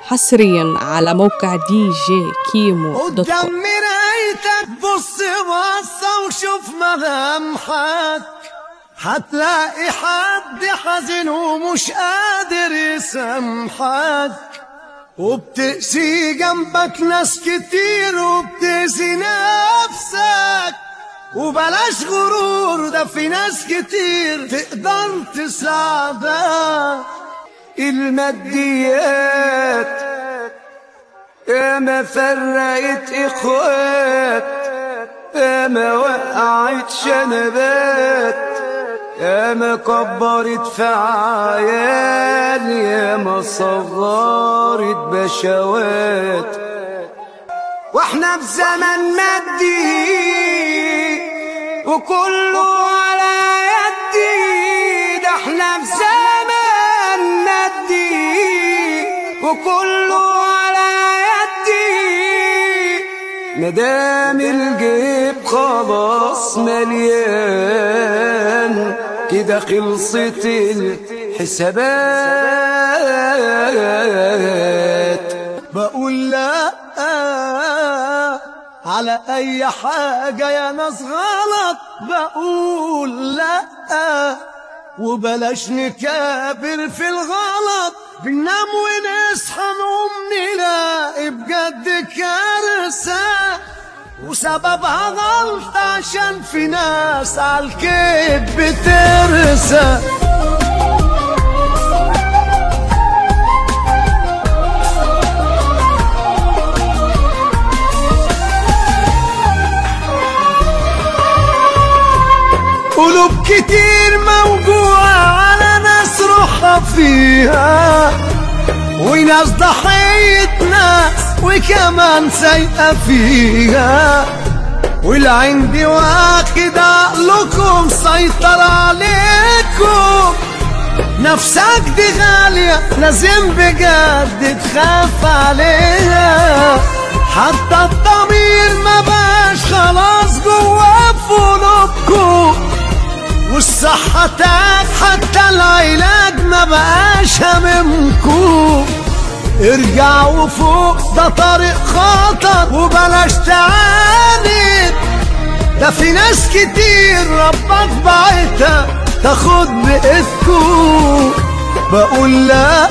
حصريا على موقع دي جي كيمو دوت كوم. قدام مرايتك بص بصة وشوف ملامحك، هتلاقي حد حزين ومش قادر يسامحك، وبتقسي جنبك ناس كتير وبتقسي نفسك. وبلاش غرور، ده في ناس كتير تقدر تساعدك. الماديات ياما فرقت اخوات، ياما وقعت شنبات، ياما كبرت في عيال، ياما صغرت بشوات. واحنا في زمن مادي وكله على يدي، ده احنا في زمن مادي وكله على يدي. مدام الجيب خلاص مليان كده خلصت الحسابات. بقول لا على اي حاجة يا ناس غلط، بقول لا وبلاش نكابر في الغلط. بننام ونصحى نقوم نلاقي بجد كارثة، وسببها غلط عشان في ناس عالكيب بترسى. قلوب كتير موجوعة على ناس روحها فيها، وناس ضحية ناس وكمان سايقة فيها. والعين دي واخد عقلكم سيطر عليكم. نفسك دي غالية لازم بجد تخاف عليها. حتى الضمير ما بقاش خلاص جوا في قلوبكم، والصحة تاج حتى العلاج ما بقاش هممكم. ارجعوا فوق، ده طريق خطر وبلاش تعاند. ده في ناس كتير ربك بعتها تاخد بإيدكم. بقول لا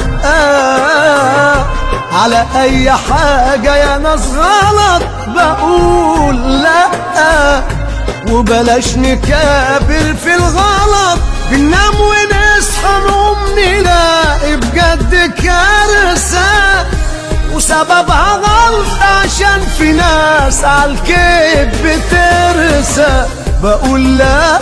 على اي حاجة يا ناس غلط، بقول لا وبلاش نكابر في الغلط. بننام ونصحى نقوم نلاقي بجد كارثة، وسببها غلط عشان في ناس عالكيب بترسى. بقول لا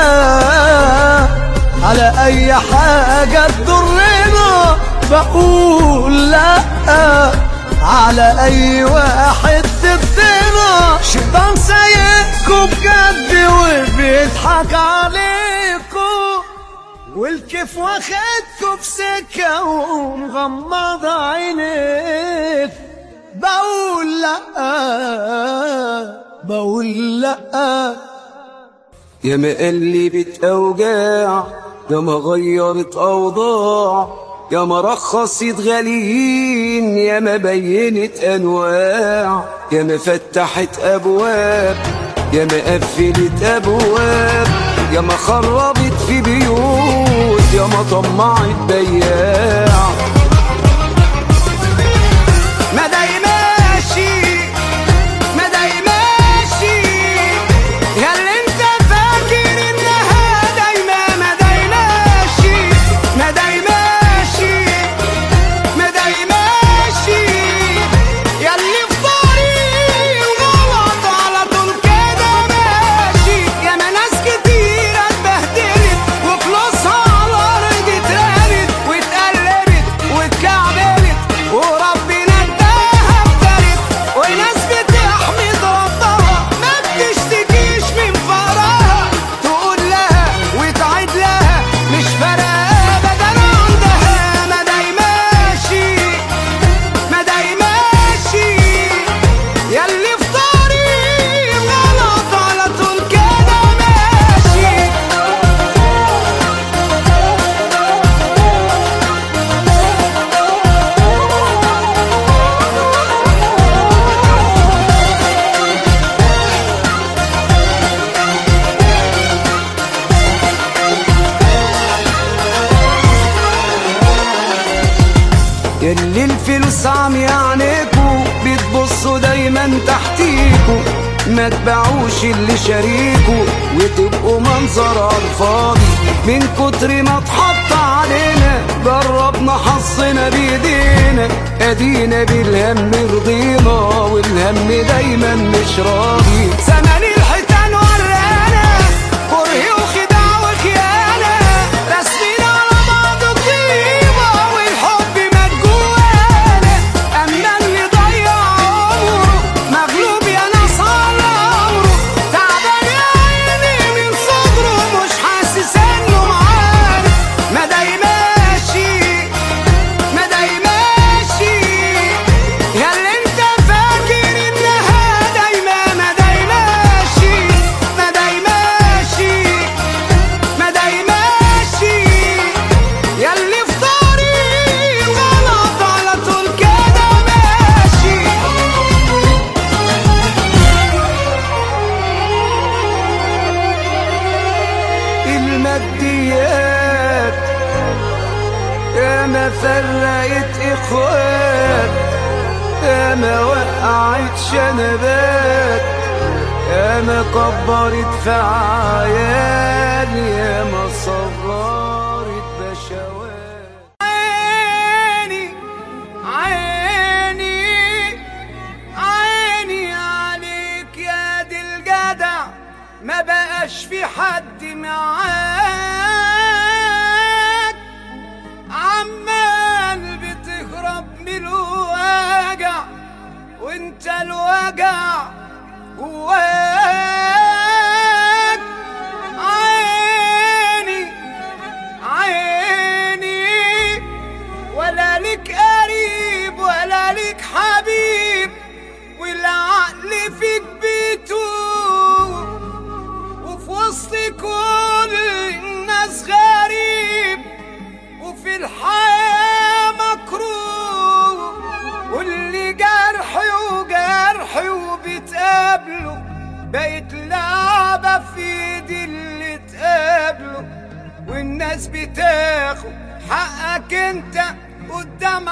على اي حاجة تضرنا، بقول لا على اي واحد ضدنا. شيطان سايقكم بجد وبيضحك عليكم، والكيف واخدكم في سكة ومغمض عينيك. بقول لا بقول لا. يا ما قلبت أوجاع، يا ما غيرت أوضاع، يا ما رخصت غاليين، يا ما بينت أنواع، يا ما فتحت أبواب، يا ما قفلت أبواب، يا ما خربت في بيوت، يا ما طمعت بياع. يلي الفلوس عميا عينيكوا بتبصوا دايما تحتيكوا، ما تبيعوش اللي شاريكوا وتبقوا منظر عالفاضي. من كتر ما اتحط علينا جربنا حظنا بايدينا، ادينا بالهم رضينا والهم دايما مش راضي. زمان الحيتان ورانا كره وخداع وخيانة، راسمين على بعض الطيبة والحب مات جوانا. اما اللي ضيع عمره مغلوب يا ناس على عمره، تعبان يا عيني من صدره مش حاسس انه معانا. ما دايماشي ما دايماشي يا اللي انت فاكر انها دايما، ما دايماشي ما دايماشي ما دايماشي يا اللي في طريق غلط على طول كده ماشي. الماديات ياما فرقت اخوات، ياما وقعت شنبات، ياما كبرت في عيال، ياما صغرت بشوات. عيني عيني عيني عليك يا دي الجدع، ما بقاش في حد معاك، عمال بتهرب من الوجع وانت الوجع جواك. عيني عيني ولا لك قريب ولا لك حبيب، والعقل فيك بيتوه وفي وسط كل الناس غريب، وفي الحياة مكروه، واللي جرحي وجرحي وبتقابله بقت لعبة في ايدي اللي تقابله. والناس بتاخد حقك انت قدام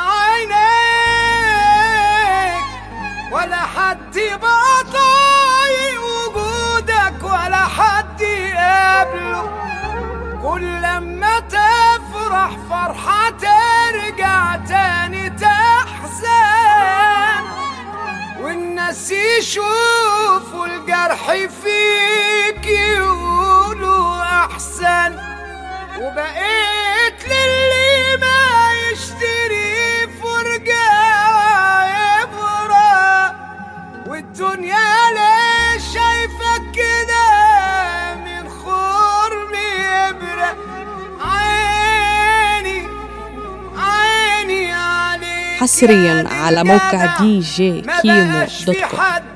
عينيك، ولا حد يبقى طايق وجودك ولا حد يقابله. كل لما تفرح فرحة ترجع تاني تحزن، والناس يشوفوا الجرح فيك يقولوا أحسن. وبقيت للي ما يشتري فرجة ويبرى، والدنيا ليه شايفك كده من خرم إبرة. عيني عيني عليك حصريا على موقع DJ Kimo.com.